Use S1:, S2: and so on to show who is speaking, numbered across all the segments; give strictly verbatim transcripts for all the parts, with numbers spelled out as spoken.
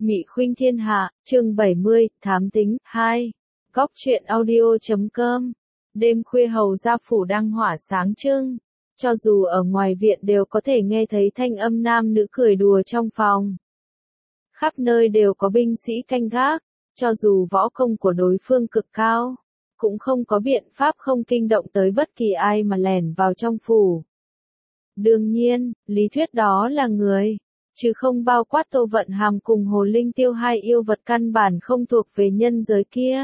S1: Mị Khuynh Thiên Hạ, chương bảy mươi, Thám Tính, hai. Góc truyện audio chấm com. Đêm khuya hầu gia phủ đang hỏa sáng trưng. Cho dù ở ngoài viện đều có thể nghe thấy thanh âm nam nữ cười đùa trong phòng. Khắp nơi đều có binh sĩ canh gác. Cho dù võ công của đối phương cực cao, cũng không có biện pháp không kinh động tới bất kỳ ai mà lẻn vào trong phủ. Đương nhiên, lý thuyết đó là người, chứ không bao quát Tô Vận Hàm cùng Hồ Linh Tiêu hai yêu vật căn bản không thuộc về nhân giới kia.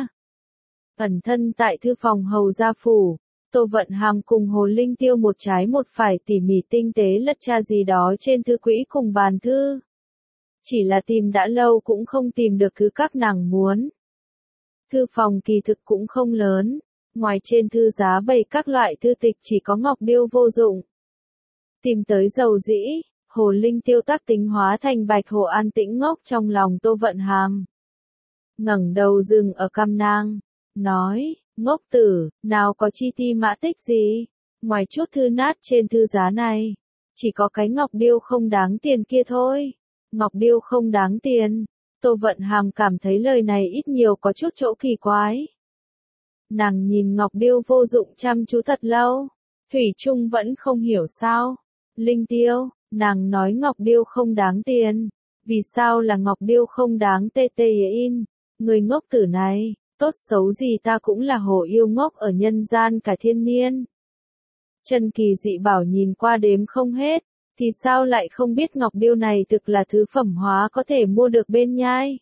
S1: Ẩn thân tại thư phòng hầu gia phủ, Tô Vận Hàm cùng Hồ Linh Tiêu một trái một phải tỉ mỉ tinh tế lật tra gì đó trên thư quỹ cùng bàn thư. Chỉ là tìm đã lâu cũng không tìm được thứ các nàng muốn. Thư phòng kỳ thực cũng không lớn, ngoài trên thư giá bày các loại thư tịch chỉ có ngọc điêu vô dụng. Tìm tới dầu dĩ, Hồ Linh Tiêu tác tính hóa thành bạch hồ an tĩnh ngốc trong lòng Tô Vận Hàm. Ngẩng đầu dừng ở cằm nàng, nói, ngốc tử, nào có chi ti mã tích gì, ngoài chút thư nát trên thư giá này, chỉ có cái ngọc điêu không đáng tiền kia thôi. Ngọc điêu không đáng tiền. Tô Vận Hàm cảm thấy lời này ít nhiều có chút chỗ kỳ quái. Nàng nhìn ngọc điêu vô dụng chăm chú thật lâu, thủy chung vẫn không hiểu sao. Linh Tiêu, nàng nói ngọc điêu không đáng tiền, vì sao là ngọc điêu không đáng tê tê in, người ngốc tử này, tốt xấu gì ta cũng là hồ yêu ngốc ở nhân gian cả thiên niên. Chân kỳ dị bảo nhìn qua đếm không hết, thì sao lại không biết ngọc điêu này thực là thứ phẩm hóa có thể mua được bên nhai.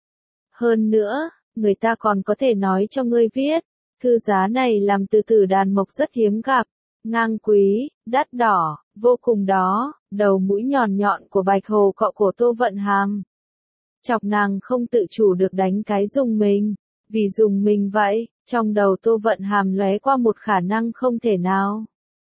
S1: Hơn nữa, người ta còn có thể nói cho ngươi viết, thư giá này làm từ tử đàn mộc rất hiếm gặp, ngang quý, đắt đỏ, vô cùng đó. Đầu mũi nhọn nhọn của bạch hồ cọ cổ Tô Vận Hàm. Chọc nàng không tự chủ được đánh cái dùng mình, vì dùng mình vậy, trong đầu Tô Vận Hàm lóe qua một khả năng không thể nào.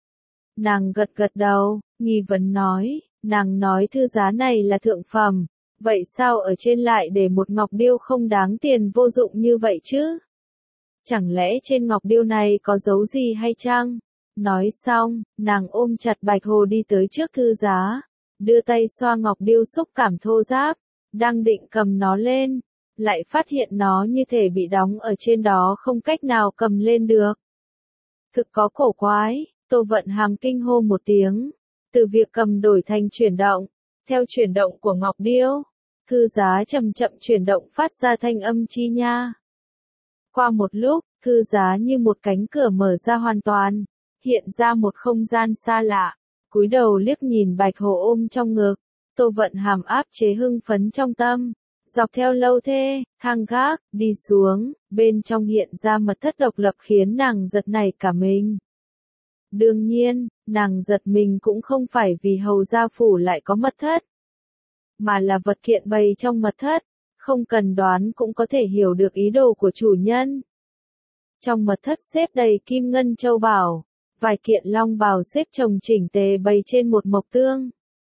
S1: Nàng gật gật đầu, nghi vấn nói, nàng nói thư giá này là thượng phẩm, vậy sao ở trên lại để một ngọc điêu không đáng tiền vô dụng như vậy chứ? Chẳng lẽ trên ngọc điêu này có dấu gì hay chăng? Nói xong, nàng ôm chặt bạch hồ đi tới trước thư giá, đưa tay xoa ngọc điêu xúc cảm thô ráp, đang định cầm nó lên, lại phát hiện nó như thể bị đóng ở trên đó không cách nào cầm lên được. Thực có cổ quái. Tô Vận Hàm kinh hô một tiếng, từ việc cầm đổi thành chuyển động, theo chuyển động của ngọc điêu, thư giá chậm chậm chuyển động phát ra thanh âm chi nha. Qua một lúc, thư giá như một cánh cửa mở ra hoàn toàn, hiện ra một không gian xa lạ, cúi đầu liếc nhìn bạch hồ ôm trong ngực, Tô Vận Hàm áp chế hưng phấn trong tâm, dọc theo lâu thê, thang gác, đi xuống, bên trong hiện ra mật thất độc lập khiến nàng giật nảy cả mình. Đương nhiên, nàng giật mình cũng không phải vì hầu gia phủ lại có mật thất, mà là vật kiện bày trong mật thất, không cần đoán cũng có thể hiểu được ý đồ của chủ nhân. Trong mật thất xếp đầy kim ngân châu bảo, vài kiện long bào xếp chồng chỉnh tề bày trên một mộc tương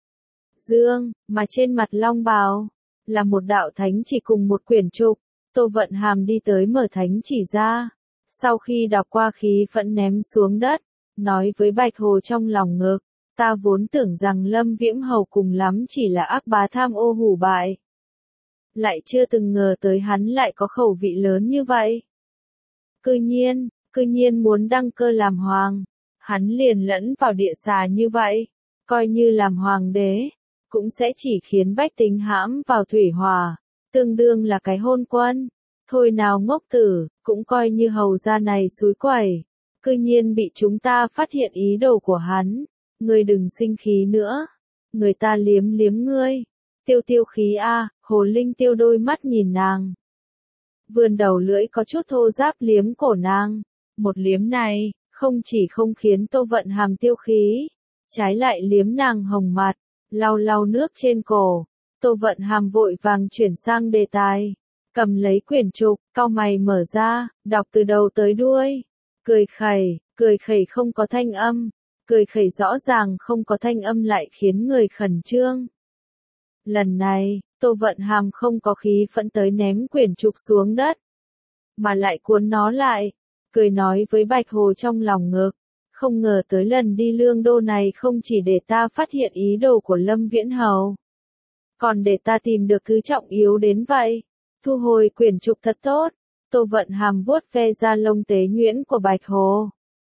S1: dương, mà trên mặt long bào là một đạo thánh chỉ cùng một quyển trục. Tô Vận Hàm đi tới mở thánh chỉ ra, sau khi đọc qua khí phẫn ném xuống đất, nói với bạch hồ trong lòng ngực, ta vốn tưởng rằng Lâm Viễn Hầu cùng lắm chỉ là ác bá tham ô hủ bại, lại chưa từng ngờ tới hắn lại có khẩu vị lớn như vậy. Cư nhiên, cư nhiên muốn đăng cơ làm hoàng, hắn liền lẫn vào địa xà như vậy, coi như làm hoàng đế, cũng sẽ chỉ khiến bách tính hãm vào thủy hỏa, tương đương là cái hôn quân. Thôi nào ngốc tử, cũng coi như hầu gia này xúi quẩy. Cư nhiên bị chúng ta phát hiện ý đồ của hắn, ngươi đừng sinh khí nữa, người ta liếm liếm ngươi, tiêu tiêu khí a. Hồ Linh Tiêu đôi mắt nhìn nàng, vươn đầu lưỡi có chút thô ráp liếm cổ nàng, một liếm này, không chỉ không khiến Tô Vận Hàm tiêu khí, trái lại liếm nàng hồng mặt, lau lau nước trên cổ. Tô Vận Hàm vội vàng chuyển sang đề tài, cầm lấy quyển trục, cau mày mở ra, đọc từ đầu tới đuôi. Cười khẩy, cười khẩy không có thanh âm, cười khẩy rõ ràng không có thanh âm lại khiến người khẩn trương. Lần này, Tô Vận Hàm không có khí phẫn tới ném quyển trục xuống đất, mà lại cuốn nó lại, cười nói với bạch hồ trong lòng ngực, không ngờ tới lần đi lương đô này không chỉ để ta phát hiện ý đồ của Lâm Viễn Hầu, còn để ta tìm được thứ trọng yếu đến vậy. Thu hồi quyển trục thật tốt. Tô Vận Hàm vuốt ve da lông tế nhuyễn của Bạch Hồ.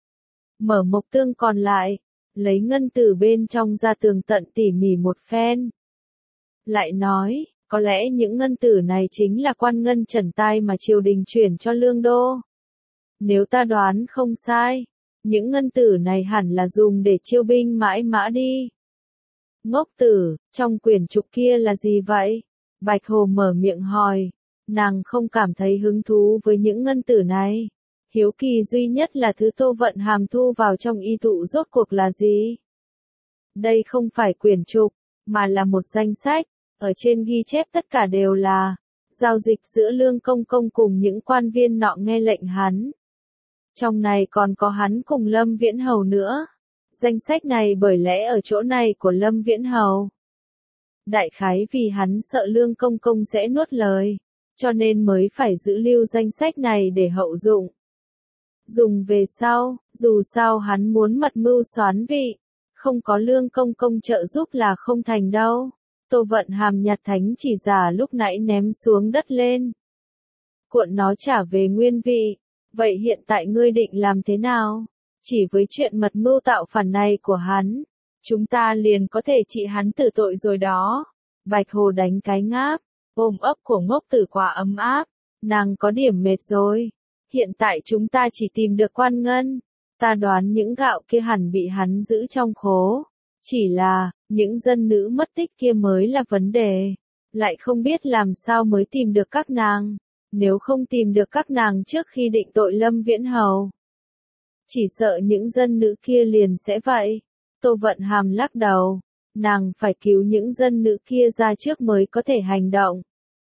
S1: Mở mộc tương còn lại, lấy ngân tử bên trong ra tường tận tỉ mỉ một phen. Lại nói, có lẽ những ngân tử này chính là quan ngân trần tai mà triều đình chuyển cho Lương Đô. Nếu ta đoán không sai, những ngân tử này hẳn là dùng để chiêu binh mãi mã đi. Ngốc tử, trong quyển trục kia là gì vậy? Bạch Hồ mở miệng hỏi, nàng không cảm thấy hứng thú với những ngân tử này. Hiếu kỳ duy nhất là thứ Tô Vận Hàm thu vào trong y tụ rốt cuộc là gì? Đây không phải quyển trục, mà là một danh sách, ở trên ghi chép tất cả đều là giao dịch giữa Lương Công Công cùng những quan viên nọ nghe lệnh hắn. Trong này còn có hắn cùng Lâm Viễn Hầu nữa. Danh sách này bởi lẽ ở chỗ này của Lâm Viễn Hầu. Đại khái vì hắn sợ Lương Công Công sẽ nuốt lời, cho nên mới phải giữ lưu danh sách này để hậu dụng. Dùng về sau, dù sao hắn muốn mật mưu soán vị, không có Lương Công Công trợ giúp là không thành đâu. Tô Vận Hàm nhặt thánh chỉ giả lúc nãy ném xuống đất lên. Cuộn nó trả về nguyên vị. Vậy hiện tại ngươi định làm thế nào? Chỉ với chuyện mật mưu tạo phản này của hắn, chúng ta liền có thể trị hắn tử tội rồi đó. Bạch Hồ đánh cái ngáp, ôm ấp của ngốc tử quá ấm áp, nàng có điểm mệt rồi. Hiện tại chúng ta chỉ tìm được quan ngân, ta đoán những gạo kia hẳn bị hắn giữ trong khố. Chỉ là, những dân nữ mất tích kia mới là vấn đề, lại không biết làm sao mới tìm được các nàng. Nếu không tìm được các nàng trước khi định tội Lâm Viễn Hầu, chỉ sợ những dân nữ kia liền sẽ vậy. Tô Vận Hàm lắc đầu, nàng phải cứu những dân nữ kia ra trước mới có thể hành động.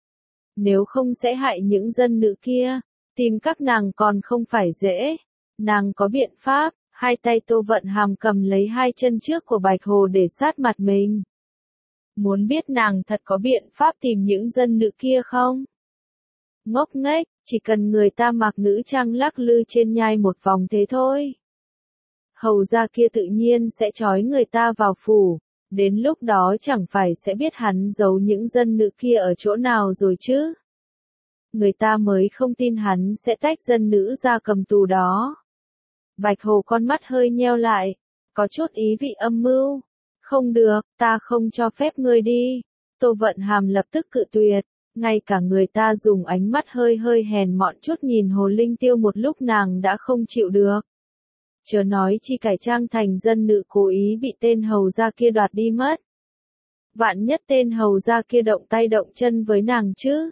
S1: Nếu không sẽ hại những dân nữ kia, tìm các nàng còn không phải dễ. Nàng có biện pháp. Hai tay Tô Vận Hàm cầm lấy hai chân trước của Bạch Hồ để sát mặt mình. Muốn biết nàng thật có biện pháp tìm những dân nữ kia không? Ngốc nghếch, chỉ cần người ta mặc nữ trang lắc lư trên nhai một vòng thế thôi. Hầu gia kia tự nhiên sẽ trói người ta vào phủ, đến lúc đó chẳng phải sẽ biết hắn giấu những dân nữ kia ở chỗ nào rồi chứ. Người ta mới không tin hắn sẽ tách dân nữ ra cầm tù đó. Bạch Hồ con mắt hơi nheo lại, có chút ý vị âm mưu. Không được, ta không cho phép ngươi đi. Tô Vận Hàm lập tức cự tuyệt, ngay cả người ta dùng ánh mắt hơi hơi hèn mọn chút nhìn Hồ Linh Tiêu một lúc nàng đã không chịu được. Chớ nói chi cải trang thành dân nữ cố ý bị tên hầu gia kia đoạt đi mất. Vạn nhất tên hầu gia kia động tay động chân với nàng chứ.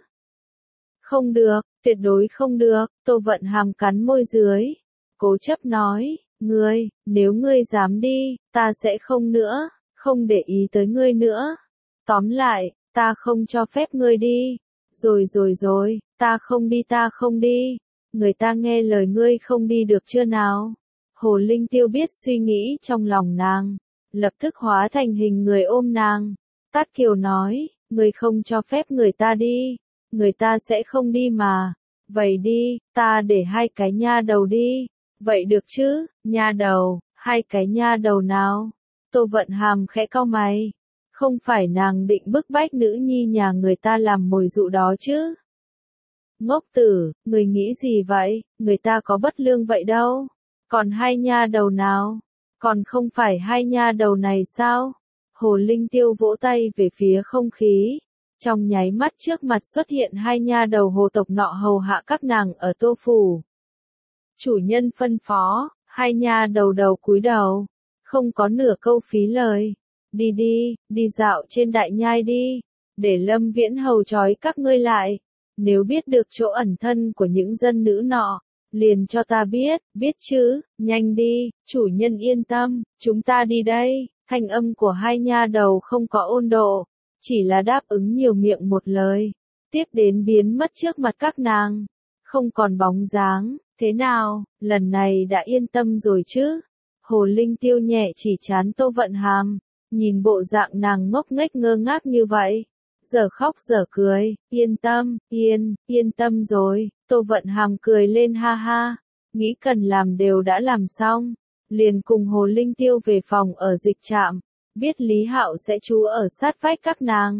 S1: Không được, tuyệt đối không được, Tô Vận Hàm cắn môi dưới. Cố chấp nói, ngươi, nếu ngươi dám đi, ta sẽ không nữa, không để ý tới ngươi nữa. Tóm lại, ta không cho phép ngươi đi. Rồi rồi rồi, ta không đi ta không đi. Người ta nghe lời ngươi không đi được chưa nào? Hồ Linh Tiêu biết suy nghĩ trong lòng nàng, lập tức hóa thành hình người ôm nàng. Tát Kiều nói, ngươi không cho phép người ta đi, người ta sẽ không đi mà. Vậy đi, ta để hai cái nha đầu đi. Vậy được chứ, nha đầu, hai cái nha đầu nào? Tô Vận Hàm khẽ cau mày. Không phải nàng định bức bách nữ nhi nhà người ta làm mồi dụ đó chứ? Ngốc tử, người nghĩ gì vậy, người ta có bất lương vậy đâu. Còn hai nha đầu nào? Còn không phải hai nha đầu này sao? Hồ Linh Tiêu vỗ tay về phía không khí. Trong nháy mắt trước mặt xuất hiện hai nha đầu hồ tộc nọ hầu hạ các nàng ở Tô Phủ. Chủ nhân phân phó, hai nha đầu đầu cúi đầu, không có nửa câu phí lời. Đi đi, đi dạo trên đại nhai đi, để Lâm Viễn Hầu trói các ngươi lại. Nếu biết được chỗ ẩn thân của những dân nữ nọ, liền cho ta biết, biết chứ, nhanh đi, chủ nhân yên tâm, chúng ta đi đây. Thanh âm của hai nha đầu không có ôn độ, chỉ là đáp ứng nhiều miệng một lời, tiếp đến biến mất trước mặt các nàng, không còn bóng dáng. Thế nào, lần này đã yên tâm rồi chứ? Hồ Linh Tiêu nhẹ chỉ trán Tô Vận Hàm, nhìn bộ dạng nàng ngốc nghếch ngơ ngác như vậy, giờ khóc giờ cười. Yên tâm, yên, yên tâm rồi. Tô Vận Hàm cười lên ha ha, nghĩ cần làm đều đã làm xong, liền cùng Hồ Linh Tiêu về phòng ở dịch trạm, biết Lý Hạo sẽ trú ở sát vách các nàng,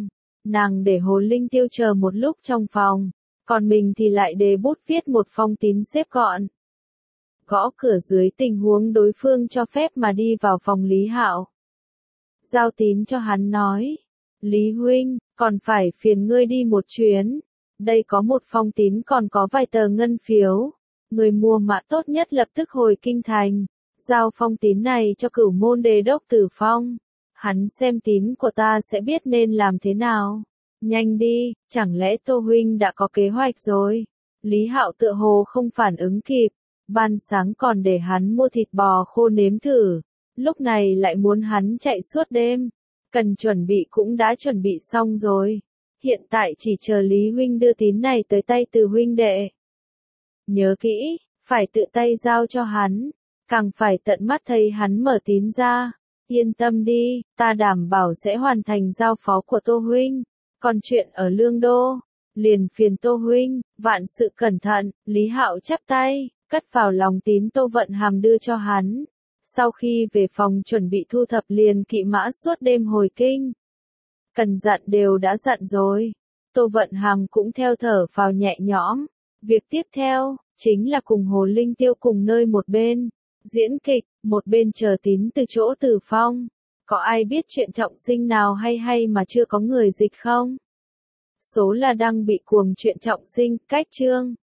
S1: Nàng để Hồ Linh Tiêu chờ một lúc trong phòng, còn mình thì lại đề bút viết một phong tín xếp gọn. Gõ cửa dưới tình huống đối phương cho phép mà đi vào phòng Lý Hạo. Giao tín cho hắn nói, Lý huynh, còn phải phiền ngươi đi một chuyến. Đây có một phong tín còn có vài tờ ngân phiếu. Người mua mã tốt nhất lập tức hồi kinh thành. Giao phong tín này cho Cửu Môn Đề đốc Tử Phong. Hắn xem tín của ta sẽ biết nên làm thế nào. Nhanh đi, chẳng lẽ Tô huynh đã có kế hoạch rồi? Lý Hạo tựa hồ không phản ứng kịp. Ban sáng còn để hắn mua thịt bò khô nếm thử. Lúc này lại muốn hắn chạy suốt đêm. Cần chuẩn bị cũng đã chuẩn bị xong rồi. Hiện tại chỉ chờ Lý huynh đưa tín này tới tay Từ huynh đệ. Nhớ kỹ, phải tự tay giao cho hắn. Càng phải tận mắt thấy hắn mở tín ra. Yên tâm đi, ta đảm bảo sẽ hoàn thành giao phó của Tô huynh. Còn chuyện ở Lương Đô, liền phiền Tô huynh, vạn sự cẩn thận. Lý Hạo chắp tay, cất vào lòng tín Tô Vận Hàm đưa cho hắn. Sau khi về phòng chuẩn bị thu thập liền kỵ mã suốt đêm hồi kinh. Cần dặn đều đã dặn rồi. Tô Vận Hàm cũng theo thở phào nhẹ nhõm. Việc tiếp theo, chính là cùng Hồ Linh Tiêu cùng nơi một bên. Diễn kịch, một bên chờ tín từ chỗ Từ Phong. Có ai biết chuyện trọng sinh nào hay hay mà chưa có người dịch không? Số là đang bị cuồng chuyện trọng sinh, cách chương.